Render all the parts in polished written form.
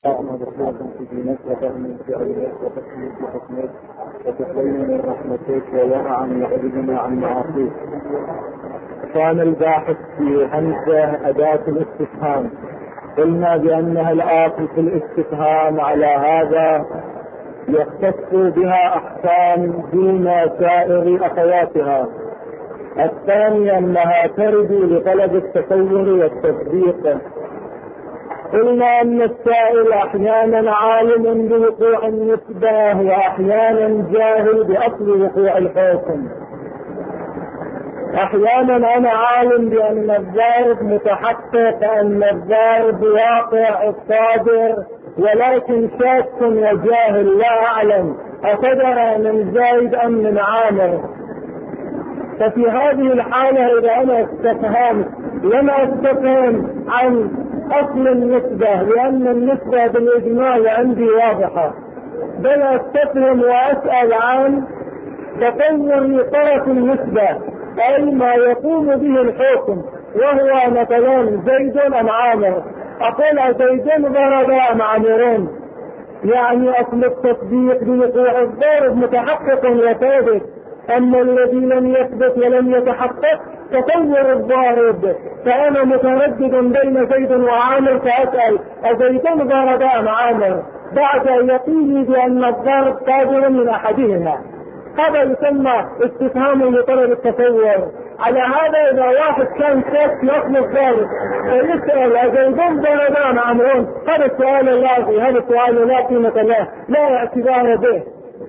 وتبين رحمتك ويرعى يحفظنا عن معاصيك. كان الباحث في همزة أداة الاستفهام، قلنا بأنها الآخر في الاستفهام على هذا يختص بها أحكام دون سائر أخواتها. الثاني أنها ترد لطلب التصور والتصديق. قلنا أن السائل أحيانا عالم بوقوع النسبة وأحيانا جاهل بأصل وقوع الحكم. أحيانا أنا عالم بأن الضارب متحقق، أن الضارب واقع الصادر، ولكن شاك وجاهل لا أعلم أقدر من زايد أم من عامر. ففي هذه الحالة إذا أنا استفهمت لم أستفهم عن أصل النسبة، لأن النسبة بالإجمال عندي واضحة، بل أستفهم وأسأل عن تطور طرف النسبة، أي ما يقوم به الحكم، وهو مثلا زيد أم عامر. أقول زيد ضرب أم عامرين، يعني أصل التصديق بوقوع الضرب متحقق وثابت، أما الذي لم يثبت ولم يتحقق تطور الضارب. فأنا متردد بين زيد وعامر، فأسأل أزيد ضرب أم عامر، بعد يقيني بأن الضرب صادر من أحدهما. هذا يسمى استفهام لطلب التصور. على هذا إذا واحد كان شاك في أصل الضارب فيسأل أزيد ضرب أم عامرون، هذا السؤال اللازم، هذا السؤال لا قيمة له، لا اعتبار به.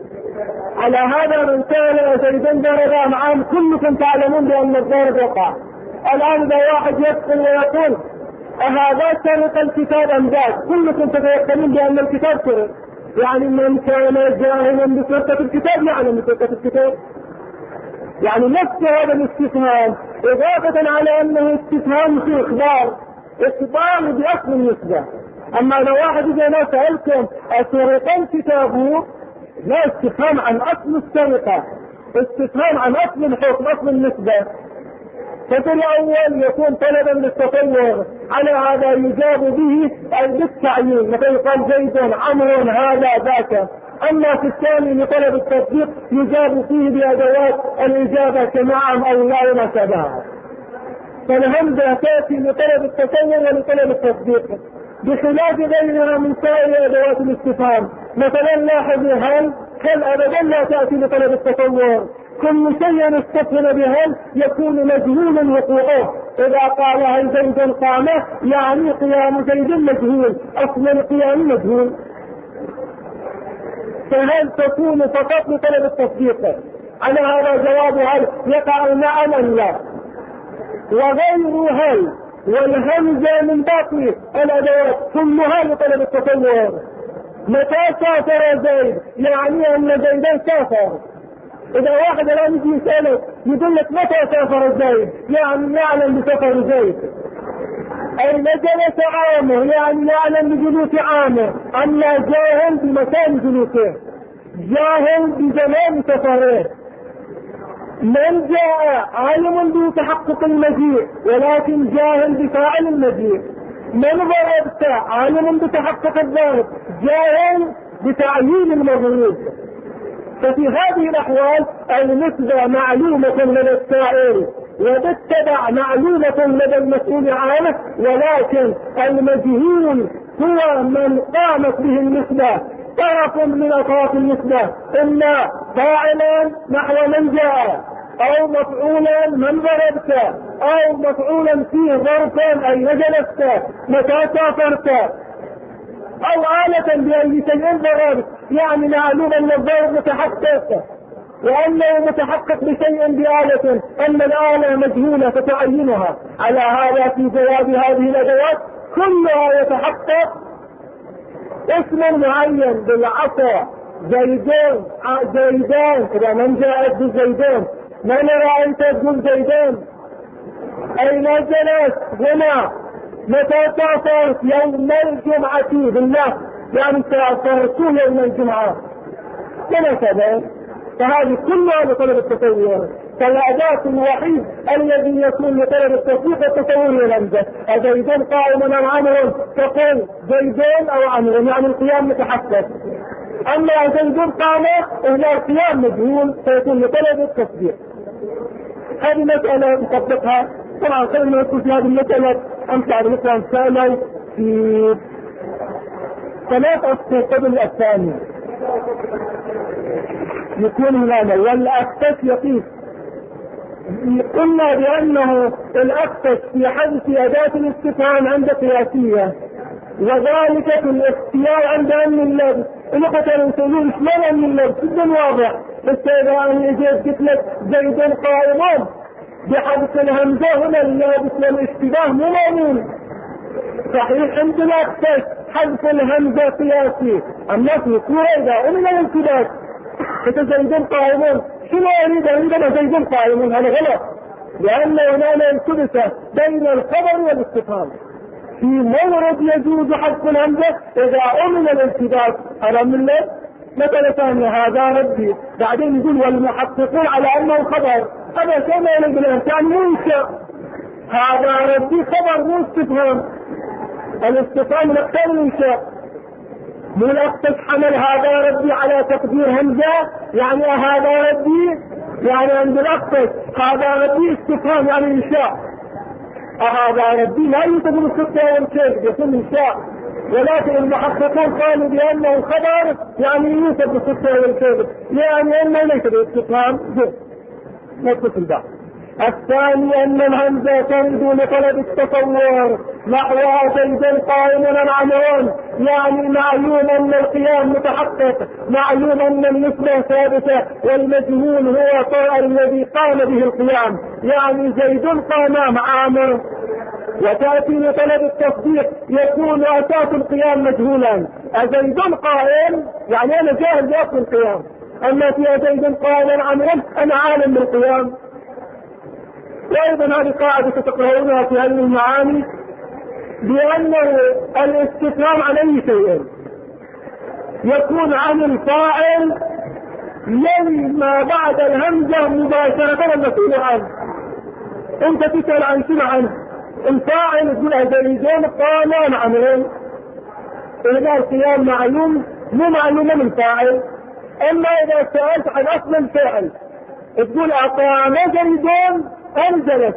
على هذا من سأل زيد ضرب أم عامر كلكم تعلمون بأن الضرب وقع. الآن إذا واحد يسأل ويقول أهذا سرق الكتاب أم ذاك، كلكم تتيقنون بأن الكتاب سرق، يعني من كان جاهلا بسرقة الكتاب يعلم بسرقة الكتاب. يعني نفس هذا الاستفهام إضافة على أنه استفهام في إخبار بأصل النسبة. أما لو واحد إذا ما سألكم أسرق الكتاب، لا استفهام عن أصل السرقة، استفهام عن أصل الحكم، أصل النسبة. ففي الأول يكون طلبا للتطور، على هذا يجاب به بالتعيين، مثل قال زيد عمر هذا ذاك. أما في الثاني لطلب التصديق يجاب فيه بأدوات الإجابة كنعم أو لا وما شابهها. فالهمزة تأتي لطلب التصور ولطلب التصديق، بخلاف غيرها من سائر أدوات الاستفهام. مثلا لاحظوا هل أبدا لا تأتي لطلب التصور، كل شيء استفهم بهل يكون مجهول وقوعه. إذا قال هل زيد قام يعني قيام زيد مجهول، أصل القيام مجهول. فهل تكون فقط لطلب التصديق؟ على هذا جواب هل يقع نعم أم لا. وغير هل والهمزة من باقي الأدوات كلها لطلب التصور. متى سافر زيد يعني أن زيدا سافر. إذا واحد الآن يجي يسألك يقول لك متى سافر زيد، يعني يعلم بسفر زيد. أين جلس عامه، يعني يعلم بجلوس عامه، أما جاهل بمكان جلوسه، جاهل بزمان سفره. من جاء عالم بتحقق المجيء ولكن جاهل بفاعل المجيء. من ضربت عالم بتحقق الضرب، جاهل بتعيين المضروب. ففي هذه الأحوال النسبة معلومة لدى السائل وبالتبع معلومة لدى المسؤول عنه، ولكن المجهول هو من قامت به النسبة، طرف من أطراف النسبة، إما فاعلا نحو من جاء، أو مفعولا من ضربت، أو مفعولا فيه ظرفا أي جلست، متى سافرت، أو آلة بأي شيء ضربت، يعني معلوم أن الضرب متحقق وأنه متحقق بشيء بآلة، أن الآلة مجهولة فتعينها. على هذا في جواب هذه الأدوات كلها يتحقق اسم معين بالعصا، زيدان، إذا من جاءت بزيدان، من رأيت تقول زيدان، أين جلس هنا، متى سافرت يوم الجمعة بالله، يعني سافرت يوم الجمعة، كما كذا. فهذه كلها لطلب التصور. فالأداة الوحيد الذي يكون لطلب التصديق التصور الهمزة. زيد قائم أو عمر تقول زيدين أو عمر، يعني القيام متحقق. أما زيد قام إلى القيام مجهول فيكون لطلب التصديق. هذه مسألة نطبقها. طبعا خلينا نقول في هذه المسألة أمتع بالإسلام سألي في 3 أسطر قبل الثاني يكون هنا والأكتس يقيس. قلنا بأنه الأكتس في حذف أداة الاستفهام عند قياسية، وذلك في الاختيار عند أمن اللبس. الأخوة يقولون شلون أمن اللبس؟ جدا واضح. إذا أنا جيت قلت لك زيد قائم بحذف الهمزة هنا اللابس والاشتباه مو مأمون. صحيح عند الأكتس حذف الهمزة قياسي، أما في صورة إذا أمن الالتباس زيد قائمون شنو أريد عندنا زيد قائمون؟ هذا غلط، لأن هنا التبس بين الخبر والاستفهام. في مورد يجوز حذف الهمزة إذا أمن الالتباس. هذا من اللب مثلا ثانية هذا ربي، بعدين يقول والمحققون على أنه خبر. هذا كما يلي بالأنت يعني مو إنشاء. هذا ربي خبر مو استفهام. الاستفهام من أكثر الإنشاء. مو الأكتس حمل هذا ربي على تقدير همزة، يعني هذا ربي يعني عند الأكتس هذا ربي استفهام يعني إنشاء. هذا ربي لا يوجد الستة والكذب يكون إنشاء، ولكن المحققون قالوا بأنه خبر يعني يوجد الستة والكذب، يعني أنه ليس باستفهام. نقص البعض. الثاني أن الهمزة ترد لطلب التصور نحو زيد قائم عمران، يعني معلوم أن القيام متحقق، معلوم أن النسبة ثابتة، والمجهول هو طائر الذي قام به القيام، يعني زيد قام مع عمرو. وتأتي لطلب التصديق يكون أساس القيام مجهولا. أزيد قائم يعني أنا جاهز لأصل القيام، أما في زيد قائم عمرو أنا عالم بالقيام. وأيضا هذه قاعدة تقرؤونها في هذه المعاني، بأنه الاستفهام عن أي شيء يكون عن الفاعل يلي ما بعد الهمزة مباشرة المسؤول عنه. أنت تسأل عن شنو عنه؟ الفاعل تقول زيدين قام عمرو، إذا القيام معلوم مو معلومة من الفاعل. أما إذا سألت عن أصل الفعل تقول أقام زيدين أم جلس،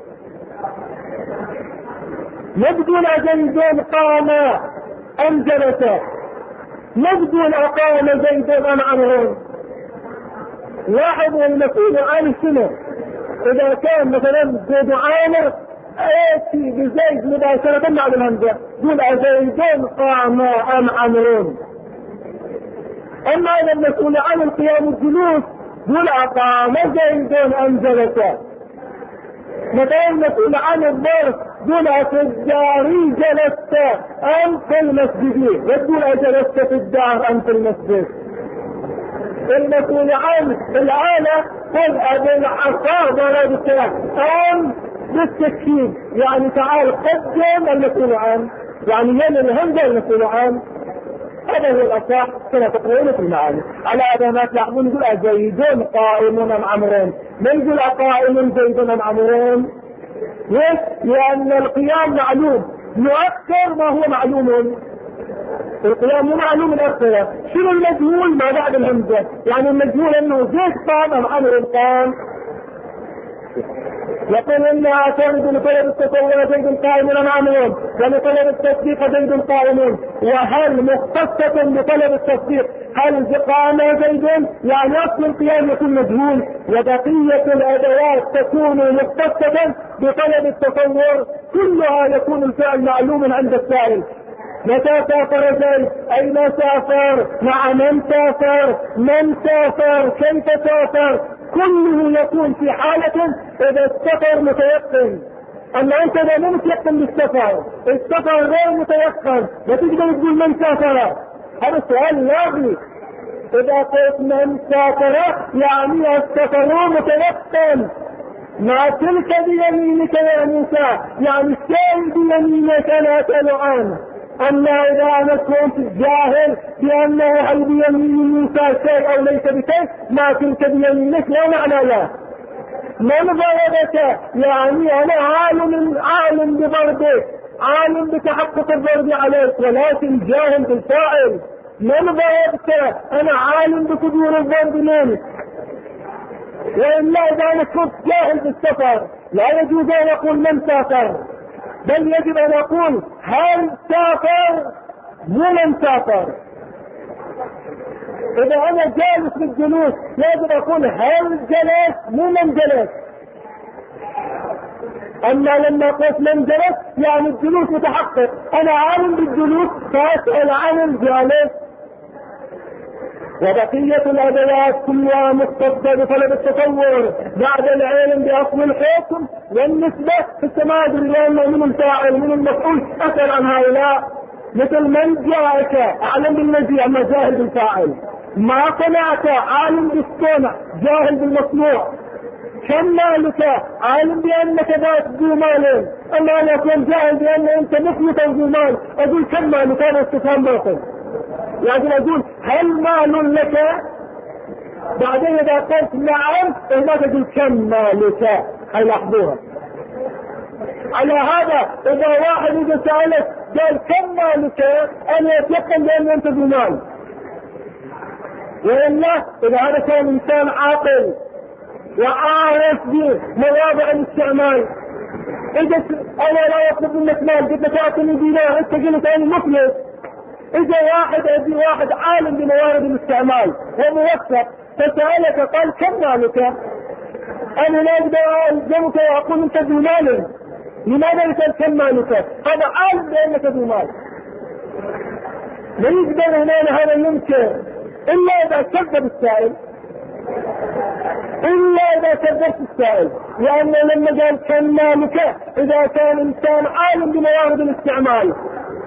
يبدون زيدين قام أم جلس، يبدون أقام زيدين أم عمرو. لاحظوا المسؤول عن شنو؟ إذا كان مثلا زيد عامر آتي بزيد مباشرة مع الهمزة يقول زيدين قام أم عمرو. أما إذا المسؤول عن القيام الجلوس يقول أقام زيدين أم جلس. مثلا المسؤول عن الظرف يقول أتجاري جلست أم في المسجد، يقول أجلست في الدار أم في المسجد. المسؤول عن الآلة قل بالعصا ضربت أم بالسكين، يعني تعال قدم المسؤول عن، يعني يلي الهمزة المسؤول عن. هذا هو الأصح كما تقرؤون في المعاني. على هذا ما تلاحظون يقول زيدون قائم أم عمرو، ما يقول قائم زيد أم عمرو. ليش؟ لأن القيام معلوم يؤثر ما هو معلوم. القيام مو معلوم الأكثر. شنو المجهول ما بعد الهمزة؟ يعني المجهول أنه زيد قام أم عمرو قام. يقول إنها ترد لطلب التصور زيد قائم أم عمرو، ولطلب التصديق زيد قائم. وهل مختصة بطلب التصديق؟ هل قام زيد؟ يعني أصل القيام يكون مجهول، وبقية الأدوات تكون مختصة بطلب التصور. كلها يكون الفعل معلوما عند السائل. متى سافر زيد؟ أين سافر؟ مع من سافر؟ من سافر؟ كيف سافر؟ كله يكون في حالة إذا السفر متيقن. أما أنت إذا مو متيقن بالسفر، السفر غير متيقن، لا تقدر تقول من سافر. هذا السؤال لاغي. إذا قلت من سافر يعني السفر متيقن. ما تلك بيمينك يا موسى، يعني الشيء بيمينك لا أسأل عنه. أما إذا أنا كنت جاهل بأنه هل بيمين موسى شيء أو ليس بشيء، ما تلك بيمينك لا معنى له. من ضربك؟ يعني انا عالم بضربك، عالم بتحقق الضرب عليك، ولكن جاهل بالفاعل. من ضربك؟ انا عالم بقدور الضرب منك. وإلا إذا أنا كنت جاهل بالسفر لا يجوز أن أقول من سافر، بل يجب أن أقول هل سافر مو من سافر. إذا أنا جالس بالجلوس يجب أن أقول هل جلس مو من جلس. أما لما قلت من جلس يعني الجلوس متحقق، أنا عالم بالجلوس فأسأل عن الجالس. وبقية الأدوات كلها مختصة بطلب التصور بعد العلم بأصل الحكم والنسبة في التماثل، لأنه من الفاعل من المفعول أسأل عن هؤلاء. مثل من جاءك أعلم بالمجيء أما جاهل بالفاعل، ما صنعت عالم بالصنع جاهل بالمصنوع، كم مالك عالم بأنك ذات ذو مال أما أنا أكون جاهل بأن أنت مثلك ذو مال، أقول كم مالك هذا استفهام باطل. لكن أقول هل مال لك؟ بعدين إذا قلت نعم هنا تقول كم مالك. هاي لاحظوها. على هذا إذا واحد إذا سألك قال كم مالك أنا يتيقن بأن أنت ذو مال. وإلا إذا هذا كان إنسان عاقل وعارف بمواضع الاستعمال، إذا أنا لا يطلب منك مال قد تعطيني دينار أنت قلت أنا مفلس. إذا واحد عالم بموارد الاستعمال وموثق فسألك قال كم مالك، أنا لا أقدر ألزمك وأقول أنت ذو مال. لماذا يسأل كم مالك؟ هذا عالم بأنك ذو مال. لا يقدر هنا هذا ينكر إلا إذا كذب السائل، لأنه لما قال كم مالك إذا كان إنسان عالم بموارد الاستعمال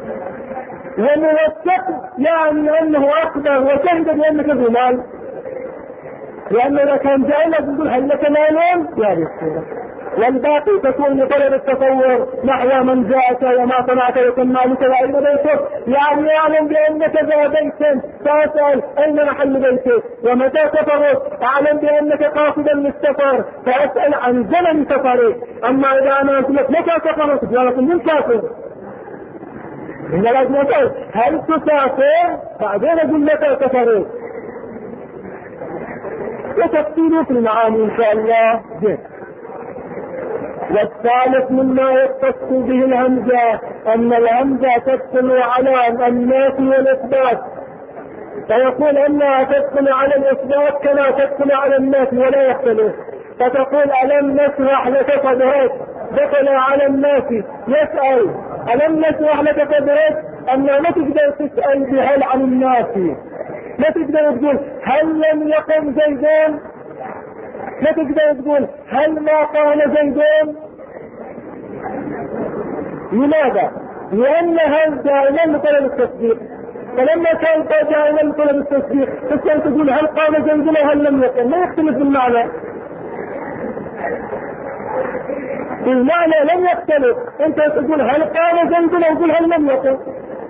وموثق يعني أنه أكبر وشهد بأنك ذو مال. لأنه إذا كان جاهلا يقول هل لك مالون يا رسول، والباقي تكون لطلب التصور نحو من جاءك وما صنعت وكم مالك وأين بيتك، يعني يعلم بأنك ذا بيت فأسأل أين محل بيتك، ومتى سفرك أعلم بأنك قاصدا للسفر فأسأل عن زمن سفرك. أما إذا أنا قلت لك متى سفرك فأقول من سافر، إذا لازم أسأل هل تسافر بعدين أقول متى سفرك. وتفصيله في المعاني إن شاء الله جيد. والثالث مما يختص به الهمزة أن الهمزة تدخل على النافي والإثبات، فيقول أنها تدخل على الإثبات كما تدخل على النافي ولا يختلف. فتقول ألم نشرح لك صدرك دخل على النافي، يسأل ألم نشرح لك صدرك أنه ما تقدر تسأل بهل عن النافي، ما تقدر تقول هل لم يقم زيدان، لا تقدر تقول هل ما قال زيدان. لماذا؟ لأن هل دائما لطلب التصديق، فلما كان دائما لطلب التصديق تسأل تقول هل قال زيدان وهل لم يقل، ما يختلف بالمعنى، المعنى لم يختلف. انت تقول هل قال زيدان وتقول هل لم يقل.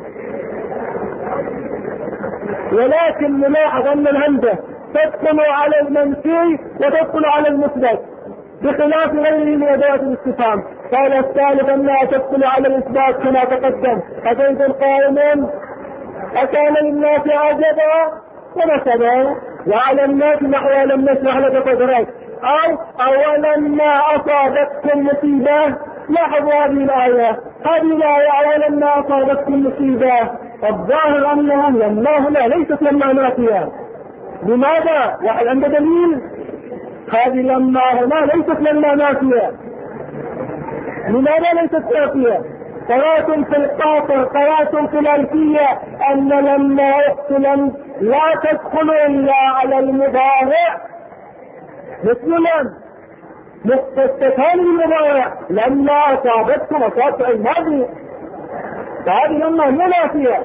ولكن نلاحظ أن الهمزة تدخل على المنفي وتدخل على المثبت بخلاف غيره من أدوات الاستفهام. قال الثالث أنها تدخل على الإثبات كما تقدم، أزيد قائما أكان للناس عجبا ونسبا، وعلى الناس نحو لم نشرح لك صدرك، أو أولما أصابتكم مصيبة. لاحظوا هذه الآية أولما أصابتكم مصيبة، الظاهر أنها لما هنا ليست لما نافية. لماذا؟ واحد عنده دليل؟ هذه لما هنا ليست لما نافية. لماذا ليست نافية؟ قرأتم في القاطر، قرأتم في الألفية أن لما أختلم لا تدخل إلا على المضارع مثل لم، مختصتان المضارع لما أصابتكم أصابت الماضي، فهذه لما هي نافية،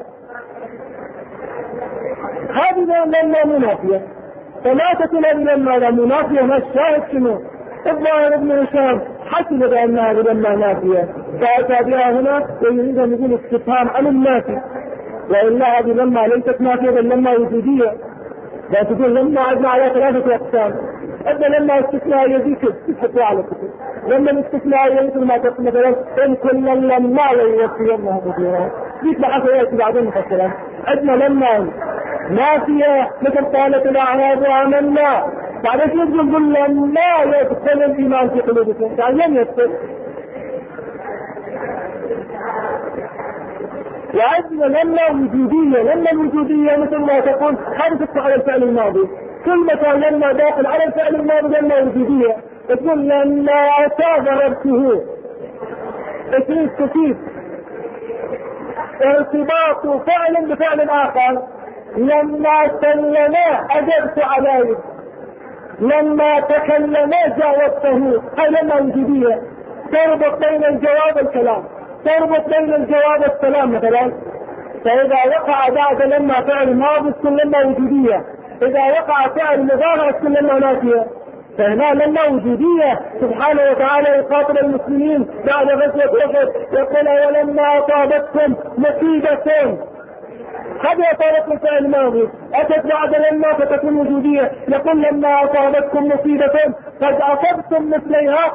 هذه لما منافية. فما تكون لما منافية ما الشاهد شنو؟ الظاهر ابن هشام حسب بأنها لما نافية فأتى بها هنا ويريد أن يقول استفهام عن النافي، وإلا هذه لما ليست نافية بل لما وجودية. لا تقول لما عدنا على ثلاثة أقسام، أنت لما استثناء يزيد تحطوا على كتب، لما الاستثناء مثل ما تقول مثلا إن كنا لما يوفينهم أجورهم، ذيك بحث يأتي بعدين مفصلا. عندنا لما نافية مثل قالت الأعراب آمنا، بعدين يقول لما يدخل الإيمان في قلوبكم، يعني لم يدخل. وعندنا لما وجودية، لما الوجودية مثل ما تقول حدثت على الفعل الماضي، كلمة لما داخل على الفعل الماضي لما وجودية، تقول لما أتى ضربته، اسم تفيد ارتباط فعل بفعل آخر. لما سلما أجبت عليه، لما تكلما جاوبته، هاي لما وجودية تربط بين الجواب والكلام، تربط بين الجواب والسلام مثلا. فإذا وقع بعد لما فعل ماضي تكون لما وجودية، إذا وقع فعل مضارع تكون لما نافية. فهنا لما وجودية سبحانه وتعالى يخاطب المسلمين بعد غزوة أحد يقول ولما أصابتكم مصيبة، هذا أصابتكم فعل ماضي أتت بعد لما فتكون وجودية، يقول لما أصابتكم مصيبة قد أصبتم مثليها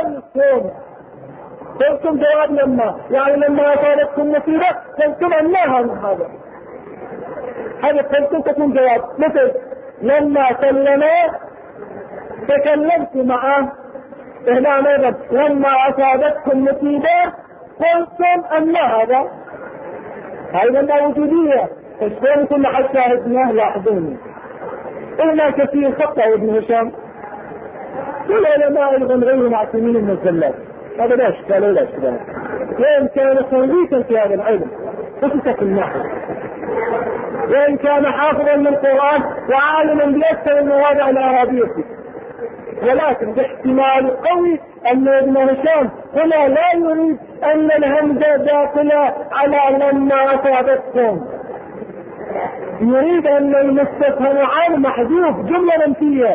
قلتم جواب لما، يعني لما أصابتكم مصيبة قلتم أنها من هذا قلتم تكون جواب. مثل لما سلما تكلمت معه، هنا أيضا لما أصابتكم مصيبة قلتم أن هذا، هاي لما وجودية. فشكون كل حد شاهدنا لاحظوني قلنا كثير خطأ ابن هشام والعلماء أيضا غير معصومين من الزلات، هذا لا اشكال ولا اشكال، وإن كان خليفا في هذا العلم خصوصا النحو، وإن كان حافظا للقرآن وعالما بأكثر المواضع العربية، ولكن باحتمال قوي أن ابن هشام هنا لا يريد أن الهمزة داخلة على لما أصابتكم، يريد أن المستفهم عن محذوف جملة منفية.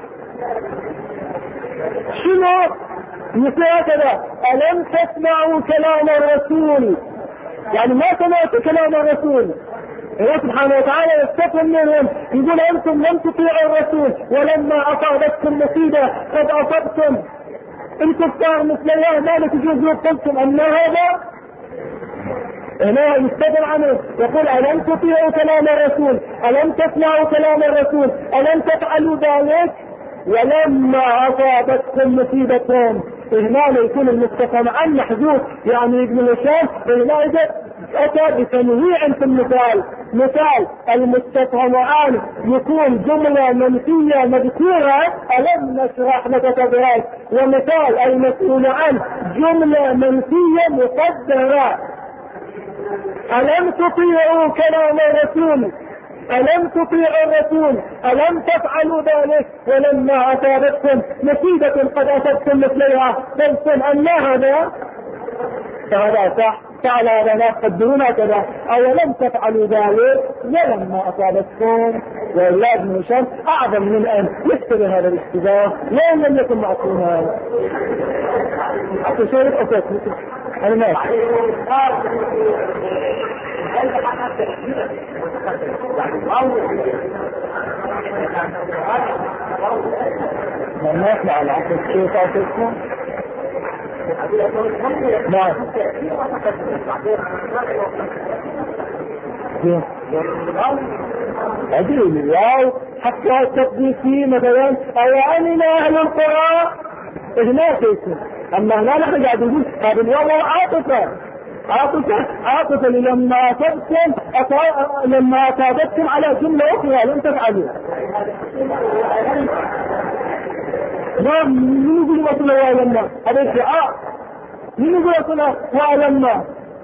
شنو مثل كذا ألم تسمعوا كلام الرسول، يعني ما سمعت كلام الرسول. الله سبحانه وتعالى يستفهم منهم يقول أنتم لم تطيعوا الرسول ولما أصابتكم مصيبة قد أصبتم الكفار مثل الله ما تجوزوا قلتم أن هذا. هنا يستدل عنه يقول ألم تطيعوا كلام الرسول، ألم تسمعوا كلام الرسول، ألم تفعلوا ذلك ولما أصابتكم مصيبة. هنا يكون المستفهم عن محذوف، يعني ابن هشام هنا أتى بتنويع في المثال. مثال المستفهم عن يكون جملة منفية مذكورة ألم نشرح لك صدرك، ومثال المسؤول عن جملة منفية مقدرة ألم تطيعوا كلام الرسول، ألم تطيعوا الرسول، ألم تفعلوا ذلك ولما أصابتكم مصيبة قد أصبتم مثلها قلتم أن هذا. فهذا صح، فعل هذا ناس قدرون كذا، أولم تفعلوا ذلك ولما أصابتكم. والله ابن هشام أعظم من أن يشتري هذا الاشتباه لأن لم يكن معصوما. حتى شارك أساس أنا ما ما يسمع العقل الشيء اسمه نعم أدري الواو حتى التقديسي مثلا أو أمن أهل القرى هناك يكون، أما هنا نحن قاعد نقول هذا الواو عاطفة لما أصابتكم على جملة أخرى لم تفعلوا. نعم من يقول مثلا ولما هذا الشيء من يقول مثلا ولما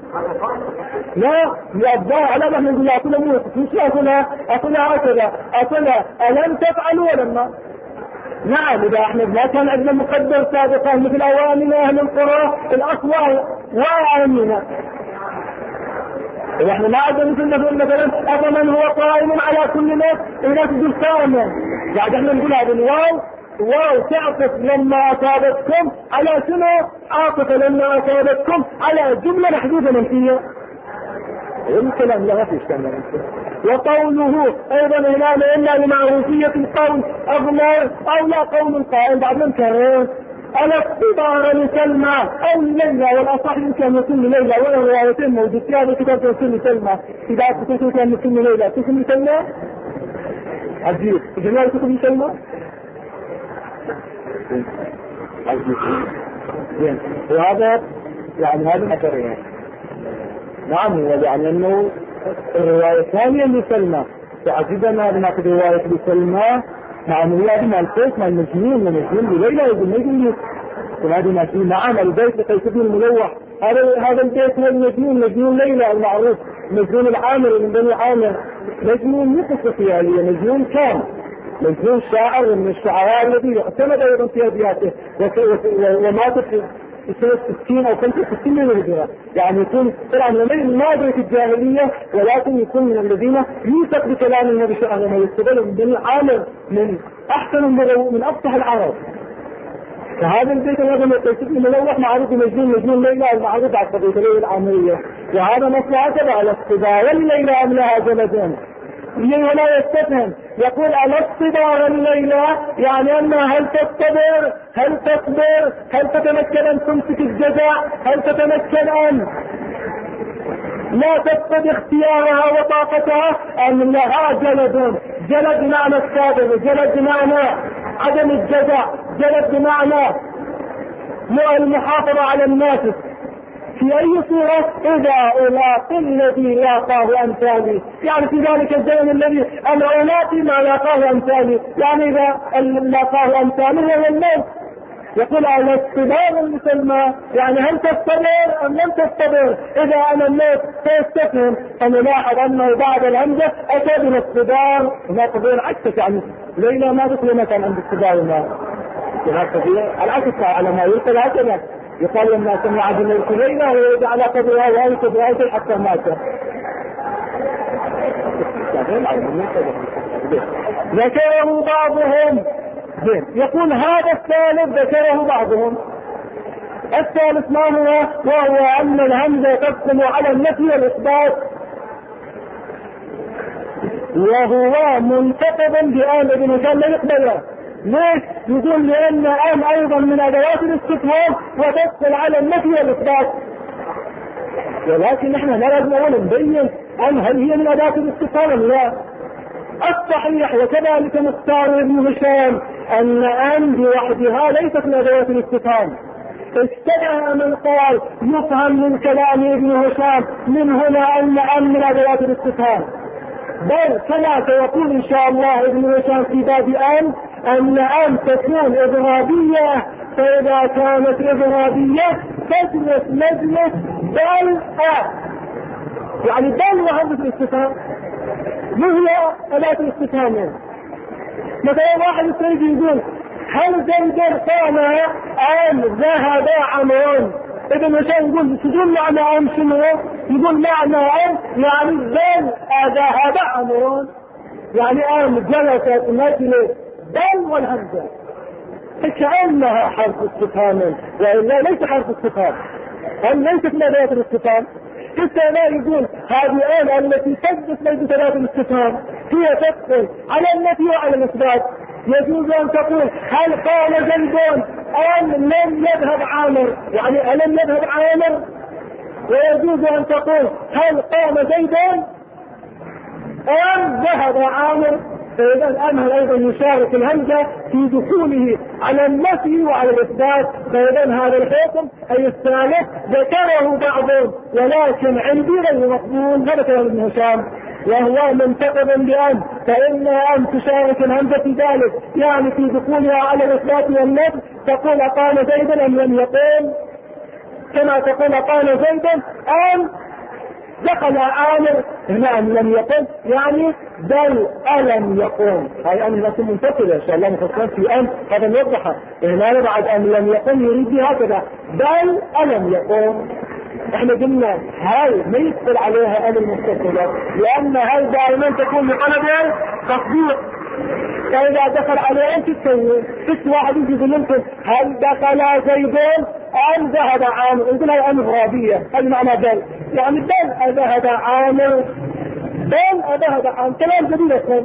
لا يبدأ على ما نقول لا أقول موت مش أقول هكذا أقول ألم تفعلوا ولما. نعم إذا احنا ما كان عندنا مقدر سابقا مثل أوامن أهل القرى الأصوات وأوامنا، إذا احنا ما عندنا مثلا أفمن هو قائم على كل ناس الناس تقول قائما، يعني احنا نقول هذا الواو تعطف لما أصابتكم على شنو؟ عاطفة لما أصابتكم على جملة محدودة منفية. الكلام لا فيش كلام. وقوله ايضا هنا الا لمعروفية القول اضمر او لا قول القائل بعد من كان الاختبار لسلمى او ليلى، والاصح يمكن يكون ليلى، والروايتين موجودتين هذا كتاب يكون لسلمى. اذا كنت كان يكون ليلى تكون لسلمى عجيب جميع تكون لسلمى عجيب زين. وهذا يعني هذا اثر يعني نعم يعني انه الرواية الثانية لسلمى تعجبنا هذه رواية لسلمى مع الولاد مع القيس مع المجنون بليلى يقول ما يقول وهذا ما فيه نعم البيت لقيس بن الملوح. هذا البيت هو المجنون، مجنون ليلى المعروف، مجنون العامر من بني عامر، مجنون مو قصة خيالية، مجنون كان مجنون شاعر من الشعراء الذي اعتمد ايضا في ابياته ومات في سنة 60 او 65 من الهجرة. يعني يكون طبعا من مادرة الجاهلية ولكن يكون من الذين يوثق بكلام النبي صلى الله عليه وسلم ويستدل من بني عامر من احسن من افصح العرب. فهذا البيت الذي يقصد ملوح معروف مجنون ليلى المعروف على قضية ليلى العامرية. وهذا مصلحة على الصبا وليلى أم لها جلدين ولا يستفهم. يقول على الصبا وليلى يعني أنها هل تصبر هل تصبر هل تتمكن أن تمسك الجزاء هل تتمكن أن لا تفقد اختيارها وطاقتها أم لها جلد بمعنى الصابر، جلد بمعنى عدم الجزاء، جلد بمعنى المحافظة على الناس. في أي صورة؟ إذا ألاقي الذي لاقاه أمثالي، يعني في ذلك الزمن الذي أنا ألاقي ما لاقاه أمثالي، يعني إذا لاقاه أمثالي هو الموت. يقول على الصبار المسلمة يعني هل تستمر أم لم تستمر؟ إذا أنا الموت سيستفهم. فنلاحظ أنه بعد الهمزة أتى من الصبار ما قبل عكسك، يعني ليلى ما دخل ما كان عند الصبار الماء العكس على ما يلقى هكذا يقال لما سمع عبد الملك ليلى ويجعل على قبرها ويكتب رأيته حتى مات. ذكره بعضهم يقول هذا الثالث ذكره بعضهم. الثالث ما هو؟ وهو أن الهمزة تقسم على النفي والإثبات، وهو منتقد بآن ابن هشام لا يقبله. ليش؟ يقول لأن آن أيضا من أدوات الاستفهام وتدخل على النفي والإثبات، ولكن نحن لا لازم أولا نبين أن هل هي من أدوات الاستفهام لا. الصحيح وكذلك مختار ابن هشام أن بوحدها ليست من أدوات الاستفهام. استدعى من قال يفهم من كلام ابن هشام من هنا أن من أدوات الاستفهام، بل كما سيقول إن شاء الله ابن هشام في باب أن تكون إضرابية، فإذا كانت إضرابية تجلس مجلس بل يعني بل وهمزة الاستفهام. ما هي أداة الاستفهام؟ مثلا واحد يستيقظ يقول هل زيد قام أم ذهب عمرو؟ ابن هشام يقول تقول معنى أم شنو؟ يقول معنى أم يعني بل ذهب عمرو، يعني أم جلست مجلس بل والهمزة كأنها حرف استفهام، وإلا ليس حرف استفهام، أم ليست من أدوات الاستفهام. لا يقول هذه الآن التي تجلس ليس أدوات الاستفهام هي تدخل على النفي وعلى الإثبات. يجوز أن تقول هل قام زيد أم لم يذهب عامر، يعني ألم يذهب عامر، ويجوز أن تقول هل قام زيد أم ذهب عامر. فإذا الأمر أيضا يشارك الهمزة في دخوله على النفي وعلى الإثبات. فإذا هذا الحكم أي الثالث ذكره بعضهم ولكن عندي غير مقبول. هذا كلام ابن هشام وهو منتقد بأن فإن أن تشارك الهمزة في ذلك، يعني في دخولها على الإثبات والنفي. تقول أقام زيدا أم لم يقوم، كما تقول أقام زيدا أم دخل عامر هنا أم لم يقوم، يعني بل ألم يقوم. هاي أن لكم منتقلة إن شاء الله مفصلات في أن هذا موضحة هنا بعد أم لم يقوم يريد هكذا بل ألم يقوم. احنا قلنا هاي ما يدخل عليها أم المستقلة، لأن هاي دائما تكون لطلب تطبيق. فإذا دخل عليه أنت تسوي ست واحد يجي يقول لكم هل دخل زيدون أم ذهب عامر، يقول هاي أم غرابية، هذا معنى بل. يعني بل أذهب عامر، بل أذهب عامر كلام جديد أصلا.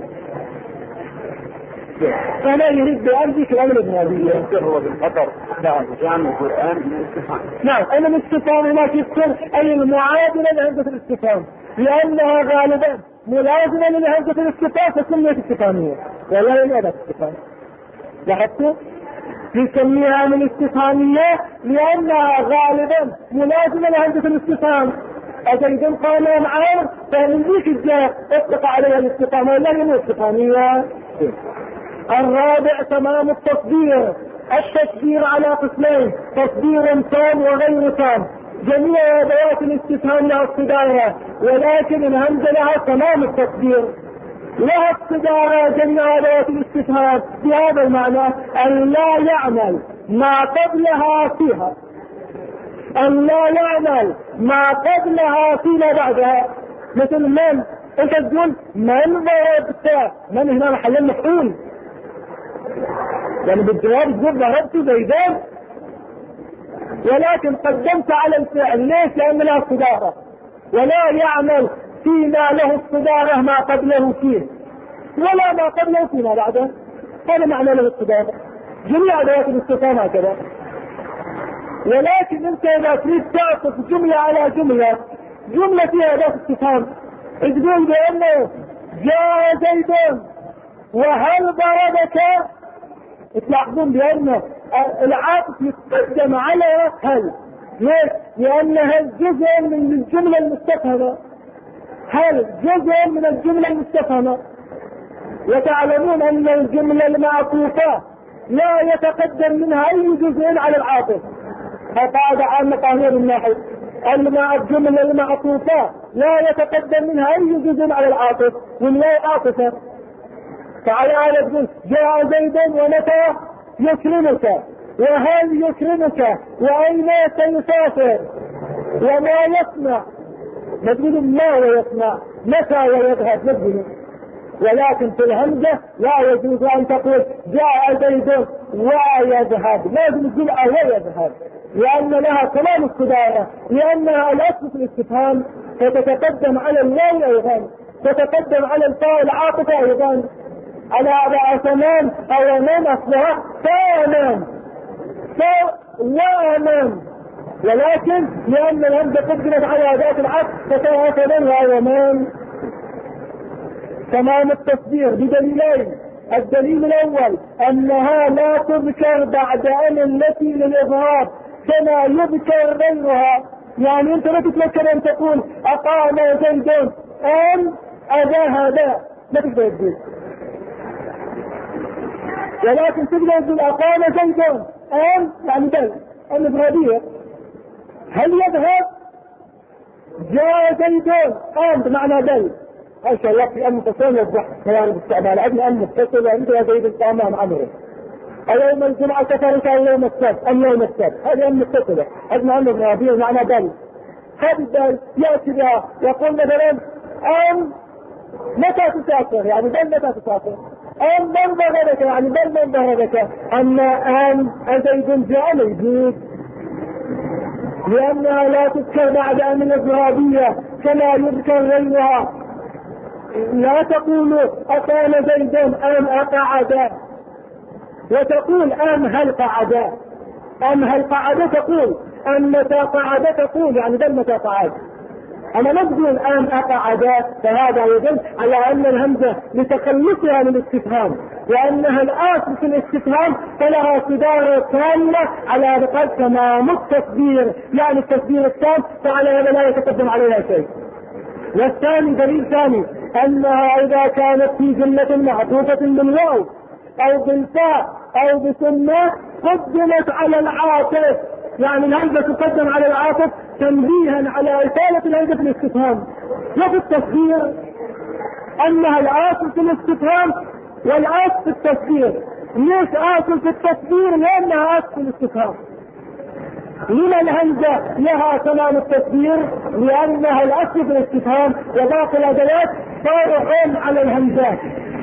فلا يريد بأمرك الأمر الإبراهيمية هو بالقدر لا جامع القرآن من الاستفهام. نعم أنا الاستفهام هناك يذكر أي المعادلة لهمزة الاستفهام، لأنها غالبا ملازمة لهمزة الاستفهام فسميت استفهامية ولا لأداة استفهام. لاحظتوا؟ يسميها من الاستفهامية لأنها غالبا ملازمة لهمزة الاستفهام. أجيد قام معه فمن ذيك الجهة اطلق عليها الاستفهام ولا من الاستفهامية. الرابع تمام التصدير. التصدير على قسمين، تصدير تام وغير تام. جميع ادوات الاستفهام لها الصدارة، ولكن الهمزة لها تمام التصدير. لها الصدارة جميع ادوات الاستفهام بهذا المعنى ان لا يعمل ما قبلها فيها، ان لا يعمل ما قبلها فيما بعدها. مثل من، انت تقول من ضربت، من هنا محل مفعول، يعني بالجواب تقول ضربت زيدان، ولكن قدمت على الفعل. ليش؟ لأن له الصدارة، ولا يعمل فيما له الصدارة ما قبله فيه، ولا ما قبله فيما بعده. هذا معنى له الصدارة. جميع أدوات الاستفهام هكذا. ولكن انت اذا تريد تعطف جملة على جملة، جملة فيها أداة استفهام، تقول بأنه جاء زيد وهل ضربك، تلاحظون بأن العاطف يتقدم على هل. ليش؟ لأنها جزء من الجملة المستفهمة، هل جزء من الجملة المستفهمة. وتعلمون أن الجملة المعطوفة لا يتقدم منها أي جزء على العاطف. هذا عامة قانون النحو، الجملة المعطوفة لا يتقدم منها أي جزء على العاطف، والواو عاطفة. فعلى هذا تقول جاء زيد ومتى يكرمك، وهل يكرمك، وأين سيسافر، وما يصنع. نقول ما ويصنع، متى ويذهب نقول. ولكن في الهمزة لا يجوز أن تقول جاء زيد ويذهب، لازم تقول ويذهب، لأن لها تمام الصدارة، لأنها الأصل في الاستفهام، فتتقدم على الواو أيضا، تتقدم على الفاء العاطفة أيضا، على تمام أو أمام أصلها تمام وأمام. ولكن لأن الهمزة قدمت على أداة العطف فتتقدم على أمام. تمام التصدير بدليلين. الدليل الأول أنها لا تذكر بعد أن التي للإظهار كما يذكر غيرها. يعني أنت لا تتذكر أن تقول أقام زيد أم أذهب، لا تقدر تقول، ولكن تقدر تقول أقام زيد أم، يعني بل الإبرادية. هل يذهب؟ جاء زيد أم بمعنى بل. هذا شيء يكفي أن متصل يوضح كلام الاستعمال. عندنا أن متصل عندنا زيد القامة عمره. يوم الجمعة كفرك أو يوم السبت أم يوم السبت، هذه أن متصلة. عندنا أن الإبرادية معنى بل. هذه البل يأتي بها يقول مثلا أم متى تسافر، يعني بل متى تسافر. أم من ضربك، يعني بل من ضربك. أما أم زيد جاء موجود، لأنها لا تذكر بعد أم الإضرابية كما يذكر غيرها. لا تقول أقام زيد أم أقعد، وتقول أم هل قعد، أم هل قعد تقول، أم متى قعد تقول، يعني بل متى قعد. أما نقول أم أقعد، فهذا يدل على أن الهمزة لتخلصها من الاستفهام، وأنها الآصل في الاستفهام فلها صدارة كاملة على قد تمام التصدير، يعني التصدير التام، فعلى هذا لا يتقدم عليها شيء. والثاني دليل ثاني أنها إذا كانت في جملة معطوفة بالواو أو بالفاء أو بسمة قدمت على العاطف، يعني الهمزة تقدم على العاطف تنبيها على إثارة الهمزة في الاستفهام. وفي التصدير أنها الأصل في الاستفهام والأصل في التصدير. ليش أصل في التصدير؟ لأنها أصل في الاستفهام. لما الهمزة لها تمام التصدير؟ لأنها الأصل في الاستفهام، وباقي الأدوات طارئون على الهمزات،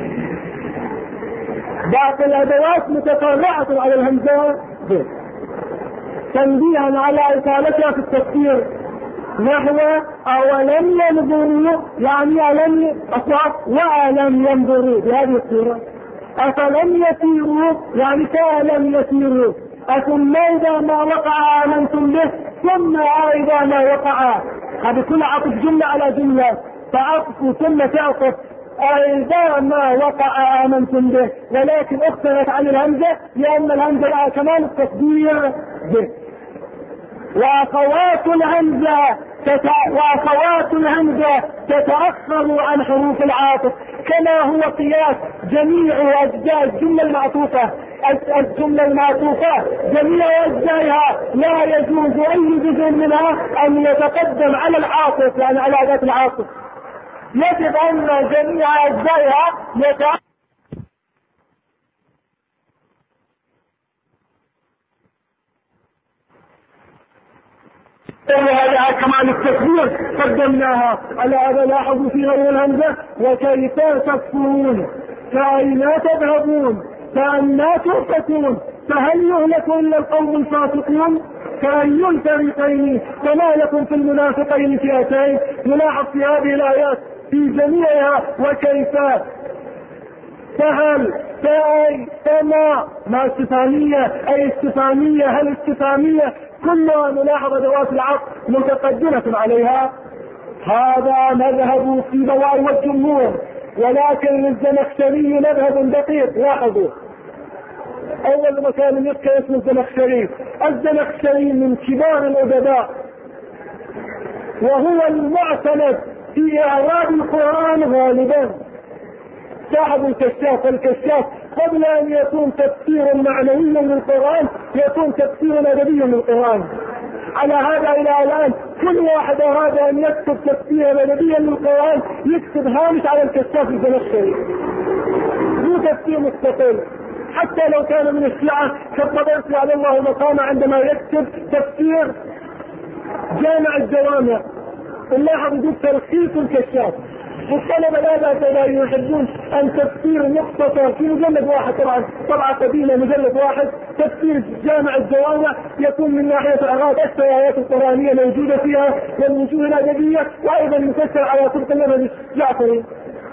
باقي الأدوات متفرعة على الهمزة تنبيها على إطالتها في التصدير. نحو أولم ينظروا، يعني ألم وألم ينظروا بهذه الصورة. أفلم يسيروا يعني كألم يسيروا. ثم إذا ما وقع آمنتم به، ثم إذا ما وقع. هذه كل عطف جملة على جملة، فعطف ثم تعطف إذا ما وقع آمنتم به، ولكن اختلت عن الهمزة لأن الهمزة لها كمان التصدير به. وأخوات الهمزة تتأخر عن حروف العاطف، كما هو قياس جميع أجزاء الجملة المعطوفة. الجملة المعطوفة جميع أجزائها لا يجوز أي جزء منها أن يتقدم على العاطف، يعني على أداة العاطف. يجب أن جميع أجزائها وهذا كمان التكبير قدمناها على هذا. لاحظوا في غير الهمزة وكيف تكفرون، فأين تذهبون، فأنا تؤفكون، فهل يهلك إلا القوم الفاسقون، فأي الفريقين، فما لكم في المنافقين فئتين. نلاحظ في هذه الآيات في جميعها وكيف، فهل، فأي، فما، ما استفهامية، أي استفهامية، هل استفهامية، كلها نلاحظ أدوات العطف متقدمة عليها. هذا مذهب السيبويه والجمهور، ولكن للزمخشري مذهب دقيق. لاحظوا أول مكان يذكر اسم الزمخشري. الزمخشري من كبار الأدباء، وهو المعتمد في إعراب القرآن غالبا. صاحب الكشاف، الكشاف قبل أن يكون تفسير معنوي للقرآن يكون تفسير أدبي للقرآن. على هذا إلى الآن كل واحد أراد أن يكتب تفسير أدبيا للقرآن يكتب هامش على الكشاف الزمخشري، مو تفسير مستقل. حتى لو كان من الشيعة كالطبرسي على الله مقامه عندما يكتب تفسير جامع الجوامع، نلاحظ يقول تلخيص الكشاف. والطلبة لا يحبون أن تفسير مختصر في مجلد واحد، طبعا قديمة مجلد واحد، تفسير جامع الجوامع يكون من ناحية إعراب الآيات القرآنية موجودة فيها والوجوه الأدبية، وأيضا يفسر على طرق المذهب الجعفري.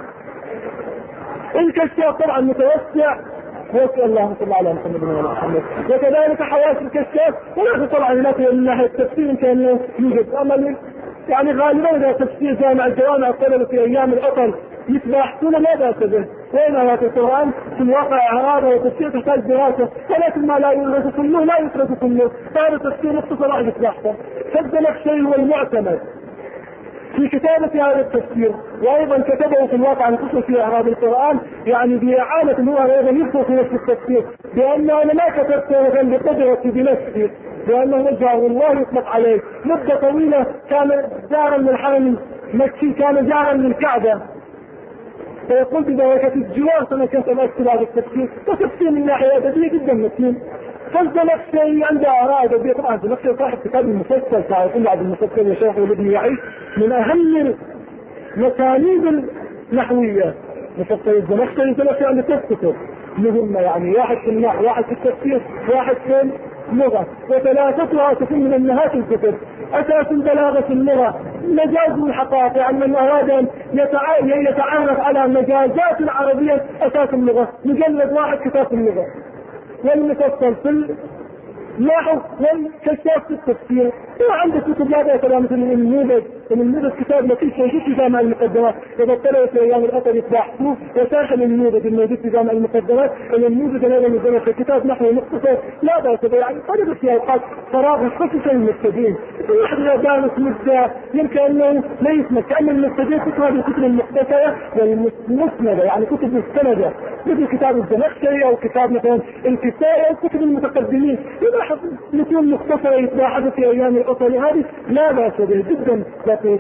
الكشاف طبعا متوسع، واسأل الله صلى على محمد وعلى محمد. وكذلك حواس الكشاف ولكن طبعا هناك من ناحية التفسير كان يوجد أمل، يعني غالبا إذا تفسير جامع الجوامع الطلبة في أيام العطل يتباحثون لا بأس به، وين آيات القرآن في الواقع هذا وتفسير تحتاج دراسة، ولكن ما لا يدرس كله لا يدرس كله، فهذا تفسير مختصر واحد يتباحثه. فالزمخشري هو المعتمد في كتابة هذا التفسير، وأيضا كتبه في الواقع الخصوصي في إعراب القرآن، يعني بإعانة هو أيضا يذكر في نفس التفسير بأنه أنا ما كتبته بقدرتي بنفسي، لأنه وجهه الله يطلق عليه. مدة طويلة كان جارا للحرم المكي، كان جارا للكعبة، فيقول ببركة الجوار أنا كنت أكتب هذا التفسير، وتفسير من ناحية أدبية جدا متين. فالزمخشري عنده آراء أدبية. طبعا الزمخشري صاحب كتاب المفصل، تعرفون بعد المفصل يا شيخ ولد يعيش من أهم المسانيد النحوية. مفصل الزمخشري عنده 3 كتب مهمة، يعني واحد في النحو، واحد في التفسير، واحد في اللغة، وثلاثتها تكون من أمهات الكتب. أساس البلاغة في اللغة، مجاز الحقائق، يعني من أراد أن يتعرف على مجازات العربية أساس اللغة، مجلد واحد كتاب اللغة. والمفصل في لاحظ والكشاف في التفسير. وعنده كتب لا بأس بها مثل النموذج كتاب لطيف موجود في جامع المقدمات، إذا طلعوا في أيام العطل يتباحثوه، وساخن النموذج الموجود في جامع المقدمات، النموذج الذي نزل في كتاب نحو مختصر لا بأس بها، يعني طلبت في أوقات فراغ خصوصا المبتدئين. واحد دارس مدة يمكن أنه لا يسمع، كأن المبتدئين تقرأ الكتب المختصرة والمسندة، يعني كتب مستندة مثل كتاب الزمخشري أو كتاب مثلا الكسائي أو كتب المتقدمين، يلاحظ متون مختصرة يتباحث في أيام العطل، هذه لا بأس به جدا لطيف.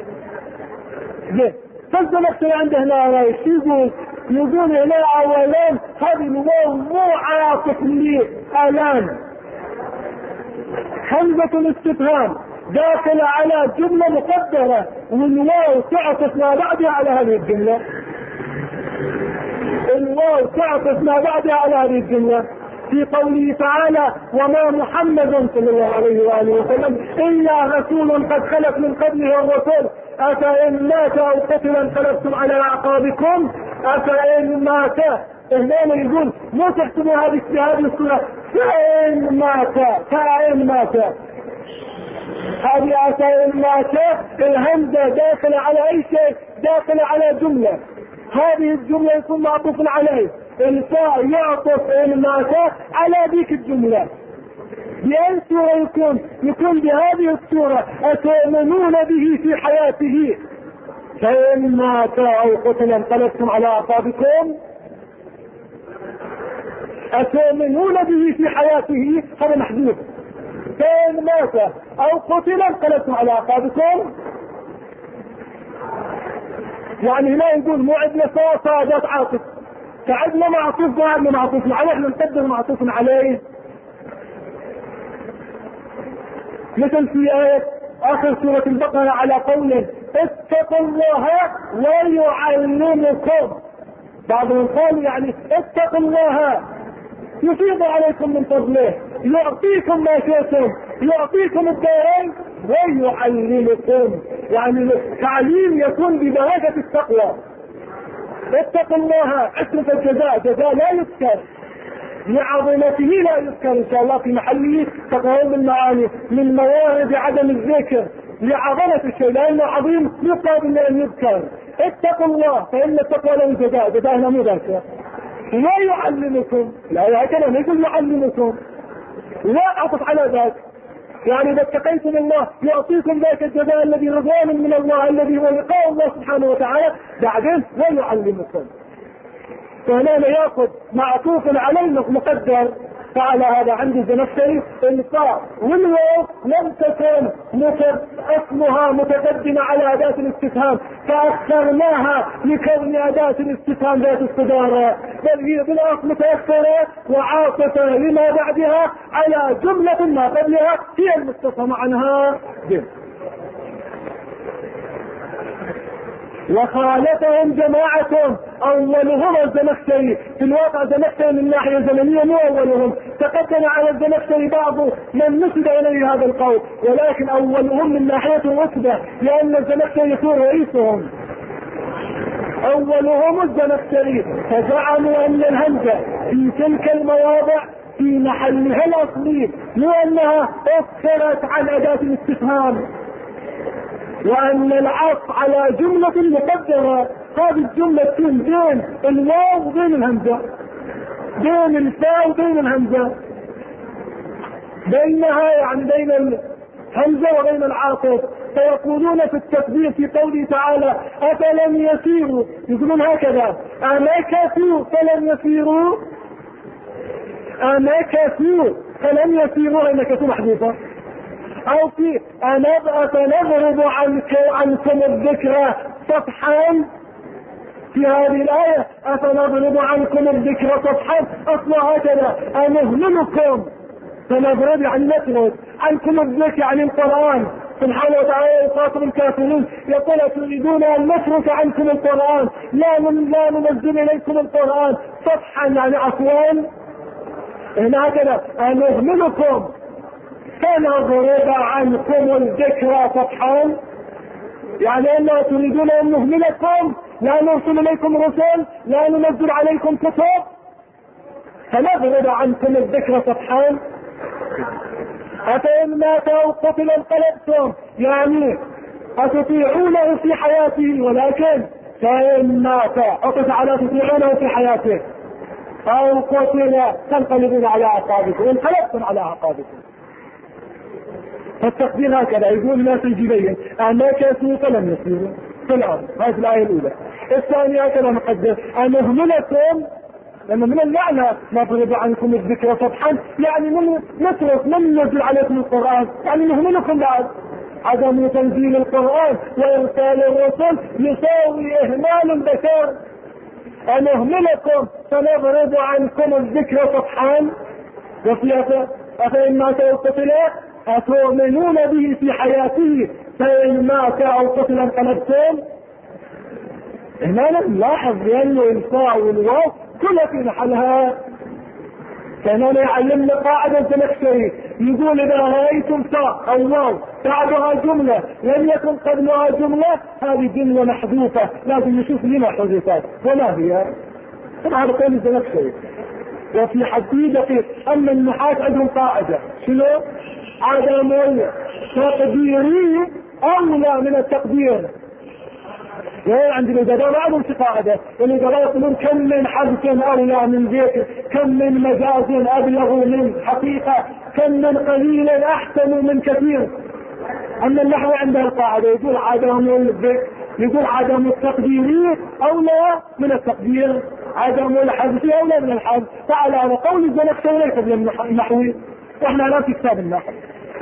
فالزمخشري عنده هنا رأي يقول هنا أولان هذه الواو مو عاطف لي الآن، همزة الاستفهام داخل على جملة مقدرة والواو تعطف ما بعدها على هذه الجملة، الواو تعطف ما بعدها على هذه الجملة. في قوله تعالى وما محمد صلى الله عليه وآله وسلم إلا رسول قد خلت من قبله الرسل أفإن مات أو قتل انقلبتم على أعقابكم أفإن مات. هنا يقول مو تحسبوا هذه السورة فإن مات هذه أفإن مات الهمزة داخلة على أي شيء، داخلة على جملة، هذه الجملة يكون معطوف عليه، الفاء يعطف إن مات على ذيك الجملة. بأي سورة يكون بهذه السورة أتؤمنون به في حياته فإن مات أو قتل انقلبتم على أعقابكم. أتؤمنون به في حياته هذا محذوف، فإن مات أو قتل انقلبتم على أعقابكم. يعني هنا يقول مو عندنا صادات عاطف، فعندنا معطوف وعندنا معطوف عليه، احنا نقدر معطوف عليه. مثل في آية آخر سورة البقرة على قوله اتقوا الله ويعلمكم. بعضهم قالوا يعني اتقوا الله يفيض عليكم من فضله، يعطيكم ما شئتم، يعطيكم الدارين ويعلمكم، يعني التعليم يكون بدرجة التقوى. اتقوا الله اسم الجزاء، جزاء لا يذكر لعظمته لا يذكر ان شاء الله في محله، تقوم المعاني من موارد عدم الذكر لعظمة الشيء لانه عظيم يقابل ان يذكر. اتقوا الله فان التقوى له جزاء، جزاء هنا مو ذاكر. لا يعلمكم، لا هكذا يقول يعلمكم، لا اعطف على ذاك، يعني اذا اتقيتم الله يعطيكم ذاك الجزاء الذي رضوان من الله الذي هو لقاء الله سبحانه وتعالى، بعدين لا يعلمكم. فهنا ياخذ معطوف عليه مقدر. فعلى هذا عند الزمخشري الفاء والواو لم تكن اسمها متقدمة على أداة الاستفهام فأخرناها لكون أداة الاستفهام ذات الصدارة، بل هي بالأصل متأخرة وعاطفة لما بعدها على جملة ما قبلها هي المستفهم عنها به. وخالفهم جماعة أولهم الزمخشري، في الواقع الزمخشري من ناحية زمنية مو أولهم، تقدم على الزمخشري بعض من نسب إليه هذا القول، ولكن أولهم من ناحية الرتبة لأن الزمخشري يكون رئيسهم. أولهم الزمخشري، فزعموا أن الهمزة في تلك المواضع في محلها الأصلي لأنها أخرت عن أداة الاستفهام، وأن العطف على جملة مقدرة، هذه الجملة تكون بين الواو وبين الهمزة، بين الفاء وبين الهمزة، بينها يعني بين الهمزة وبين العاطف. فيقولون في التكبير في قوله تعالى أفلم يسيروا، يقولون هكذا أمكثوا فلم يسيروا، أمكثوا فلم يسيروا، أمكثوا محذوفة. أو في أفنضرب عنكم الذكرى صفحا، في هذه الآية أفنضرب عنكم الذكرى صفحا أصلا هكذا أنهملكم، فنضرب يعني نترك عنكم الذكر عن القرآن سبحانه وتعالى يخاطب الكافرين يقول تريدون أن نترك عنكم القرآن لا ننزل إليكم القرآن صفحا يعني عفوا. هنا هكذا أنهملكم فنضرب عنكم الذكرى صفحا، يعني أنه تريدون أن نهملكم، لا نرسل إليكم رسل، لا ننزل عليكم كتب، فنضرب عنكم الذكرى صفحا. أفإن مات أو قتل انقلبتم، يعني أتطيعونه في حياته، ولكن فإن مات أقف على تطيعونه في حياته أو قتل تنقلبون على أعقابكم، انقلبتم على أعقابكم. فالتقدير هكذا يقول الناس الجبين أمكثوا فلم يسيروا في الأرض، هذه الآية الأولى. الثانية هكذا مقدر أنهملكم، لأن من المعنى نضرب عنكم الذكر صفحا يعني نترك من ينزل عليكم القرآن، يعني نهملكم بعد. عدم تنزيل القرآن وإرسال الرسل يساوي إهمال البشر. أنهملكم فنضرب عنكم الذكر صفحا. وفي أفإن مات أو قتل أتؤمنون به في حياته فإن مات أو قتل انقلبتم. هنا نلاحظ بأنه الفاء والواو كلها في محلها. كان انا يعلمنا قاعدة الزمخشري يقول اذا رأيتم تاء او واو بعدها جملة لم يكن قبلها جملة هذه جملة محذوفة لازم نشوف لما حذفت وما هي. طبعا هذا قول الزمخشري. وفي حديدة ان النحاة عندهم قاعدة شنو؟ عدم التقديري اولى من التقدير. عندنا الجدال بعضهم في قاعدة والجدال يقولون كم من حدث أولى من ذكر، كم من مجاز أبلغ من حقيقة، كم من قليل أحسن من كثير. أما النحو عنده القاعدة يقول عدم الذكر، يقول عدم التقدير أولى من التقدير، عدم الحذف أولى من الحذف. فعلى هذا قول الزمخشري ليس بالنحوي واحنا لا في كتاب النحو.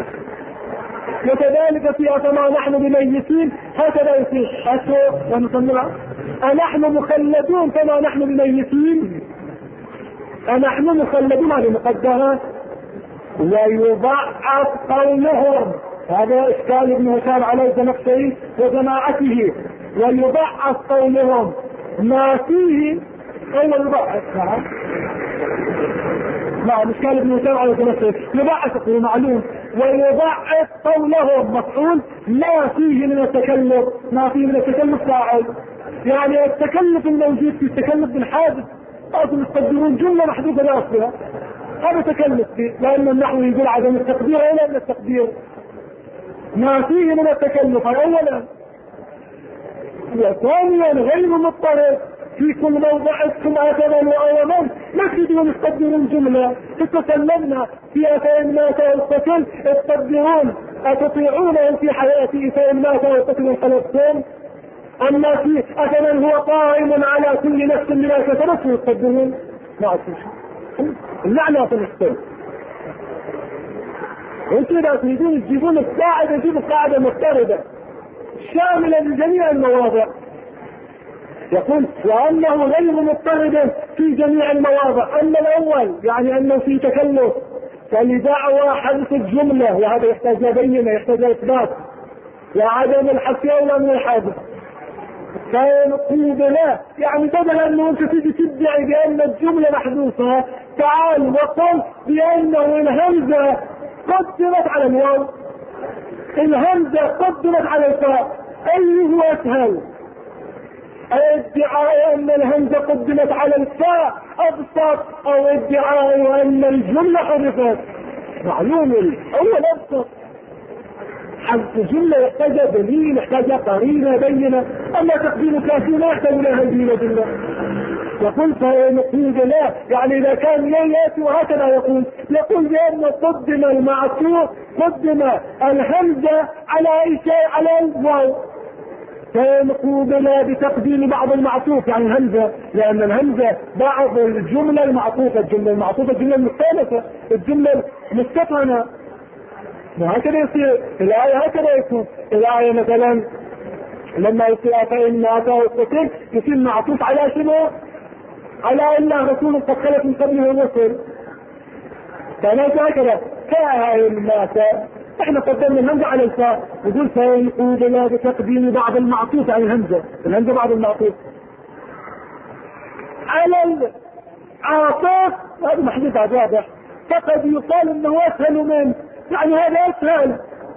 وكذلك في أفما نحن بميتين هكذا يصير أسوء ونصنع أنحن مخلدون فما نحن بميتين، أنحن مخلدون هذه مقدرة. ويضعف قولهم، هذا إشكال ابن هشام عليه الزمخشري وجماعته، ويضعف قولهم ما فيه أول يضعف. نعم إشكال ابن هشام عليه الزمخشري يضعف معلوم، ويضعف قولهم مفعول ما فيه من التكلف، ما فيه من التكلف فاعل. يعني التكلف الموجود في التكلف بالحادث لازم يقدرون جملة محدودة لأصلها، هذا تكلف فيه، لأن النحو يقول عدم التقدير أولى من التقدير، ما فيه من التكلف أولا. وثانيا غير مضطرد في كل موضع اسم هكذا وأولا لا تريدون تقدرون جملة. تتكلمنا في أفين مات والقتل تقدرون أتطيعونه في حياته فإن مات والقتل خلصتم، أما في أفمن هو قائم على كل نفس بما كسبت يقدرون ما أتريد اللعنة في الحسن. وانتم إذا تريدون تجيبون القاعدة جيبوا قاعدة مضطردة شاملة لجميع المواضع. يقول وأنه غير مضطرد في جميع المواضع. أما الأول يعني أنه في تكلف فلدعوى حذف الجملة وهذا يحتاج بينة يحتاج إثبات، وعدم الحذف أولى من الحذف. فنقول لا يعني بدل أنه أنت تيجي تدعي بأن الجملة محذوفة تعال وقل بأنه الهمزة قدمت على الواو، الهمزة قدمت على الفاء، أي هو أسهل؟ ادعاء ان الهمزة قدمت على الفاء ابسط او ادعاء ان الجملة حذفت؟ معلوم الاول ابسط. حذف الجملة يحتاج دليل يحتاج قرينة بينة، اما تقديم كافي لا يحتاج لها دليل. يقول فنقول لا يعني اذا كان ياتي وهكذا يقول بان قدم المعطوف قدم الهمزة على اي شيء على الواو، فنقول بتقديم بعض المعطوف يعني الهمزة، لأن الهمزة بعض الجملة المعطوفة، الجملة المعطوفة الجملة المختلفة الجملة مستقنة. وهكذا يصير الآية هكذا يكون الآية مثلا لما يصير فإن أتاه القتل يصير معطوف على شنو؟ على أن رسول قد خلت من قبله الرسل. فليس هكذا كائن مات احنا قدمنا الهمزة على الفاء يقول فيقول بتقديم بعض المعطوف على الهمزة بعض المعطوف على العاطف هذا محدود واضح. فقد يقال انه اسهل من يعني هذا اسهل،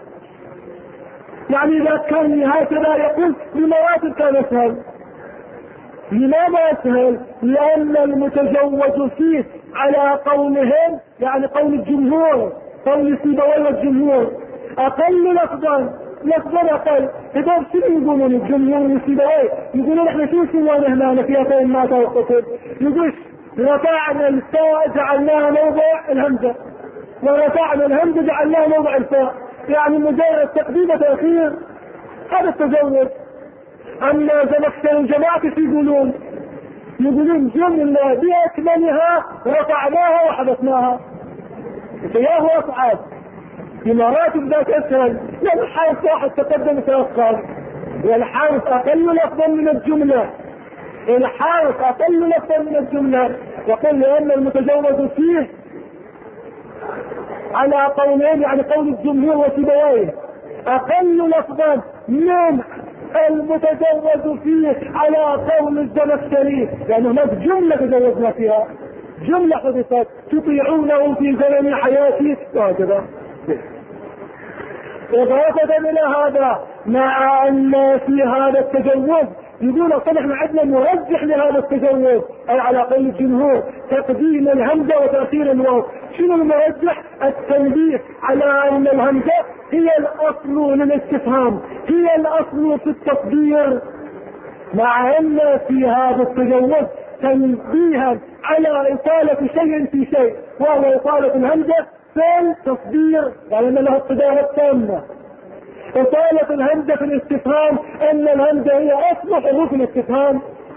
يعني اذا كان هكذا يقول بمراتب كان اسهل. لماذا اسهل؟ لان المتجوز فيه على قولهم يعني قول الجمهور قول سيبويه الجمهور اقل لفظا اقل. اذا شنو يقولون الجمهور وسيبويه؟ يقولون احنا شو سوينا هنا في فين مات وقتل؟ يقول رفعنا الفاء جعلناها موضع الهمزه ورفعنا الهمزه جعلناها موضع الفاء، يعني مجرد تقديم وتاخير هذا التجوز. اما زمخشري الجماعه يقولون جمله باكملها رفعناها وحدثناها فياه أصعب في مراتب ذات أسهل، لأن الحارف واحد تقدم وتأخر والحارف أقل لفظا من الجملة، الحارف أقل لفظا من الجملة. يقول لأن المتجوز فيه على قولين يعني قول الجمهور وسيبويه أقل لفظا من المتجوز فيه على قول الزمخشري، لأن هناك جملة تجوزنا فيها جملة حدثت تطيعونه في زمن حياته وهكذا. إضافة إلى هذا مع أن في هذا التجوز يقول أصلا احنا عندنا مرجح لهذا التجوز أي على قول الجمهور تقديم الهمزة وتأخير الواو. شنو المرجح؟ التنبيه على أن الهمزة هي الأصل للاستفهام، هي الأصل في التصدير، مع أن في هذا التجوز تنبيها على إطالة شيء في شيء وهو إطالة الهمزة في التصدير، يعني أن له الصدارة التامة. إطالة الهمزة في الاستفهام أن الهمزة هي أصل حروف الاستفهام.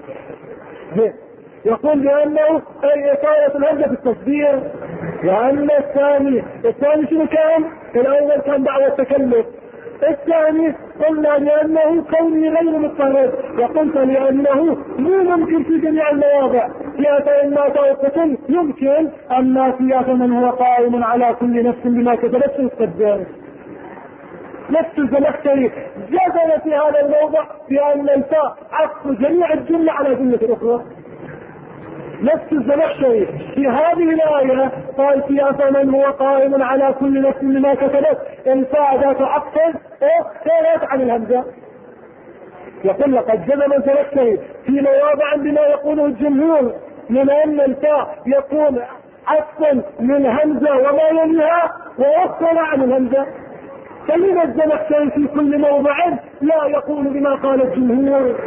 يقول بأنه أي إطالة الهمزة في التصدير. وأن الثاني شنو كان؟ الأول كان دعوة التكلف، الثاني قلنا لأنه كوني غير مضطرد، وقلت لأنه مو ممكن في جميع المواضع. سياسة الناس والقتل يمكن، أما سياسة من هو قائم على كل نفس بما كسبت يقدر. نفس الزمخشري جزم في هذا الموضع بأن الفاء عطف جميع الجملة على جملة الأخرى. نفس الزمخشري في هذه الآية قال سياسة من هو قائم على كل نفس بما كسبت، الفاء ذات عطف اختارت عن الهمزة. يقول لقد جزم الزمخشري في مواضع بما يقوله الجمهور من أن الفاء يكون عطفا من همزة وما يليها واختار عن الهمزة. فلما الزمخشري في كل موضع لا يقول بما قال الجمهور؟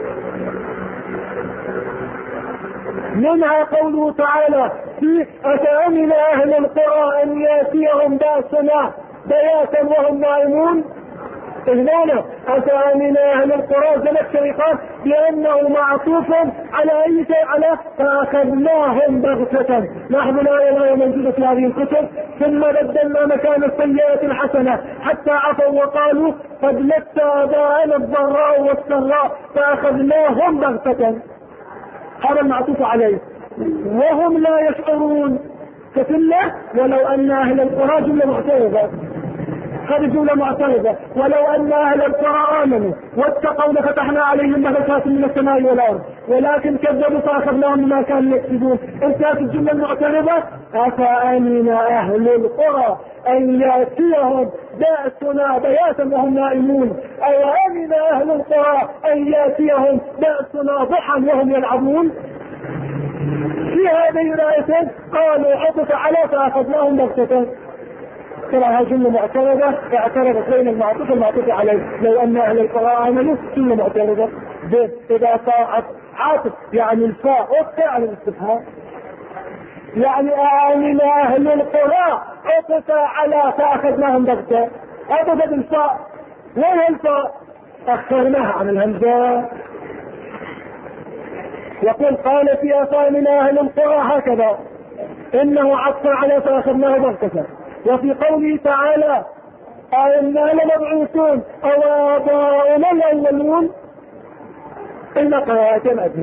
منها قوله تعالى في أفأمن أهل القرى أن يأتيهم بأسنا بياتا وهم نائمون. هنا أفأمن أهل القرى الزمخشري قال بأنه معطوف على أي شيء؟ على فأخذناهم بغتة. نحن الآية موجودة في هذه الكتب. ثم بدلنا مكان السيئة الحسنة حتى عفوا وقالوا قد مس آباءنا الضراء والسراء فأخذناهم بغتة. هذا المعطوف عليه وهم لا يشعرون. كتلة ولو أن أهل القرى جملة معترضة، هذه جملة معترضة. ولو أن أهل القرى آمنوا واتقوا لفتحنا عليهم بركات من السماء والأرض ولكن كذبوا فأخذناهم بما كانوا يكسبون. انتهت الجملة المعترضة. أفأمن أهل القرى أن يأتيهم بأسنا بياتا وهم نائمون، أو أمن أهل القرى أن يأتيهم بأسنا ضحى وهم يلعبون. في هذه الآيتين قالوا عطف على فأخذناهم بغتة. ترى جملة معترضة اعترضت بين المعطوف والمعطوف عليه. لو أن أهل القرى آمنوا جملة معترضة. إذا صاعت عاطف يعني الفاء وقع على الاستفهام، يعني آمن أهل القرى عطف على فأخذناهم بغتة، عطفت الفاء. وين الفاء؟ أخرناها عن الهمزة. يقول قال في أفأمن أهل القرى هكذا إنه عطف على فأخذناه بغتة. وفي قوله تعالى أئنا لمبعوثون أو آباؤنا الأولون إلا قراءة أدنى.